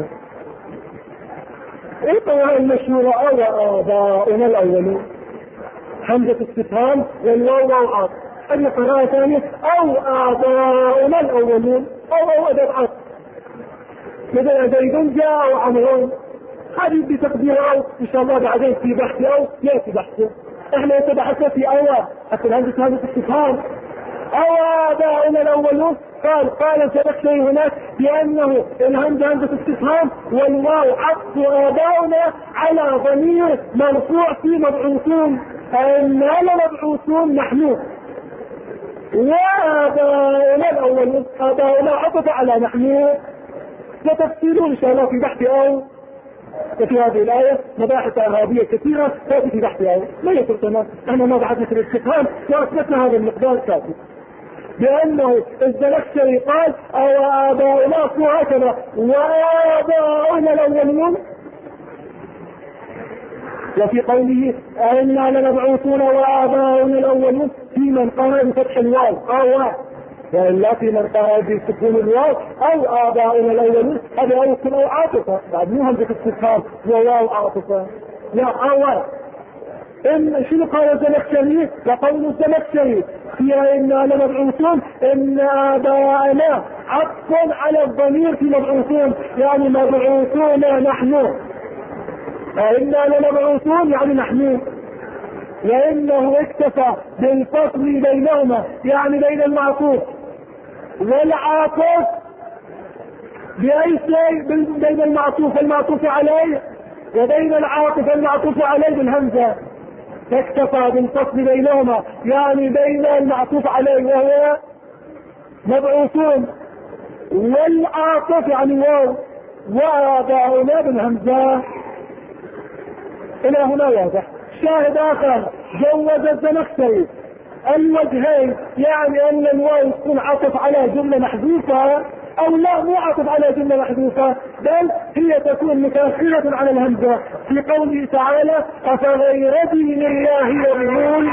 القراءة المشهورة أو آباؤنا الأولون همزة استفهام والواو واو عطف. أما قراءة ثانية أو آباؤنا الأولون أو أدب عطف مثل زيد جاء أو عمرون. هذه بتقدير أو إن شاء الله بعدين في بحث أو يأتي بحثه. احنا يتبحثنا في أوى أصل همزة هذا الاستفهام أو آباؤنا الأولون. قال الزمخشري هناك بأنه الهمزة همزة استفهام والواو عطف آباؤنا على ضمير مرفوع في مبعوثون، أئنا لمبعوثون نحن، وآباؤنا الأولون آباؤنا عطف على نحن. ستفصيلون إن شاء الله في بحث أو. وفي هذه الآية مباحث إرهابية كثيرة تأتي في بحث آية ما يصير تمام. احنا ما بحثنا في الاستفهام وأثبتنا هذا المقدار كافي بأنه الزمخشري قال أو آباؤنا هكذا وآباؤنا الأولون. وفي قوله أئنا لمبعوثون وآباؤنا الأولون في من قرأ بفتح الواو أو وإلا في من قرأ بسكون الواو أو آباؤنا الأولون. هذا أو كل أو عاطفة بعد مو همزة استفهام وواو عاطفة لا أو. إن شنو قال الزمخشري؟ وقول الزمخشري في إنا لمبعوثون إن آباءنا عطف على الضمير في مبعوثون يعني مبعوثون نحن. أئنا لمبعوثون يعني نحن، لأنه اكتفى بالفصل بينهما يعني بين المعطوف والعاطف بأي شيء، بين المعطوف المعطوف عليه وبين العاطف المعطوف عليه بالهمزة، فاكتفى بالفصل بينهما يعني بين المعطوف عليه وهو مبعوثون والعاطف يعني واو وهنا بالهمزة. إلى هنا واضح. شاهد آخر جوز الزمخشري الوجهين، يعني أن الواو تكون عطف على جملة محذوفة أو لا مو عطف على جملة محذوفة، بل هي تكون متأخرة على الهمزة في قوله تعالى أفغير دين الله يبغون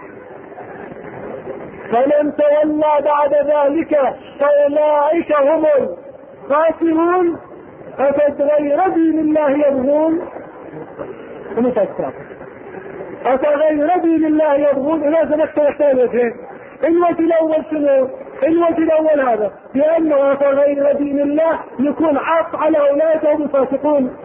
فمن تولى بعد ذلك فأولئك هم الخاسرون أفغير دين الله يبغون ومتأكد أفغير دين الله يبغون. لازم نحتاج وجهين. الوجه الأول شنو؟ الوجه الأول هذا لأنه أفغير دين الله يكون عطف على أولئك هم الفاسقون،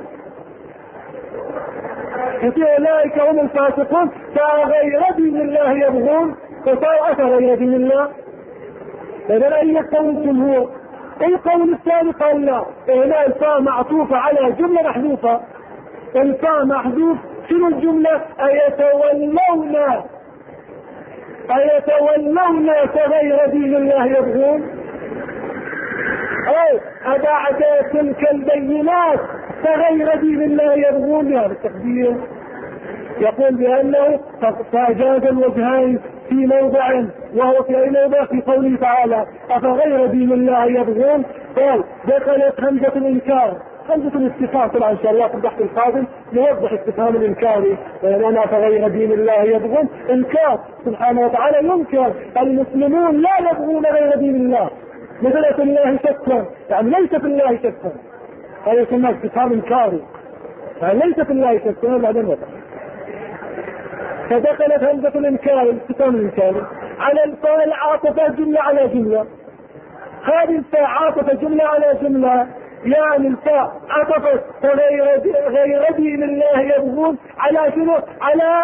أولئك هم الفاسقون فغير دين الله يبغون فصار أفغير دين الله. إذا أي قول الجمهور؟ القول الثاني قال لا، هنا الفاء معطوفة على جملة محذوفة. الفاء محذوف شنو الجملة؟ أيتولون فغير دين الله يبغون، أو أبعد تلك البينات فغير دين الله يبغون. بهذا التقدير يقول بأنه فأجاز الوجهين في موضع، وهو في أي موضع؟ في قوله تعالى أفغير دين الله يبغون. قال دخلت همزة الإنكار، همزة الاستفهام طبعا إن شاء الله في البحث القادم نوضح استفهام الإنكاري، لأن أفغير دين الله يبغون إنكار سبحانه وتعالى ينكر المسلمون لا يبغون غير دين الله، مثل في الله شكا يعني ليس في الله شكا، هذا يسمى استفهام إنكاري، يعني ليس في الله شكا بعدين وضع. فدخلت همزة الإنكار الاستفهام الإنكاري على الفاء العاطفة جملة على جملة. هذه الفاء عاطفة جملة على جملة، يعني الفاء عطفت غير دين الله يبغون على شنو؟ على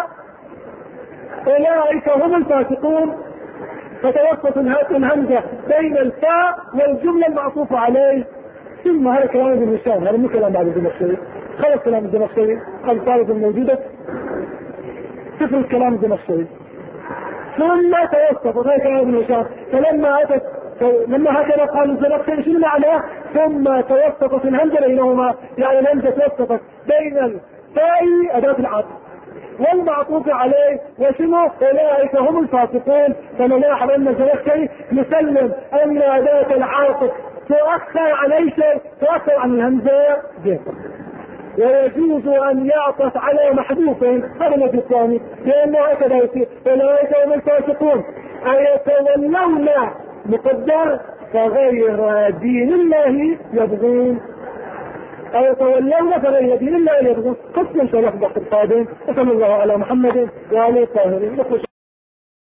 أولئك هم الفاسقون، فتوسط الهمزة بين الفاء والجملة المعطوفة عليه. ثم هذا كلام ابن هشام، هذا مو كلام بعد الزمخشري، خلص كلام الزمخشري الفارق الموجودة صفر الكلام الزمخشري. ثم توسط هذا كلام ابن هشام، لما هكذا قال الزمخشري شنو معناه؟ ثم توسطت الهمزة بينهما، يعني الهمزة توسطت بين الفاء أداة العطف والمعطوف عليه وشنو؟ أولئك هم الفاسقون. فنلاحظ أن الزمخشري يسلم أن أداة العاطف تؤخر عن أي شيء؟ تؤخر عن الهمزة جهة، ويجوز أن يعطف على محذوفين. هذا الوجه الثاني، لأنه هكذا يصير أولئك هم الفاسقون أيتولون مقدر فغير دين الله يبغون، أيتولون فغير دين الله يبغون. قسم إن شاء الله في البحث القادم. وصلى الله على محمد وعلى الطاهرين.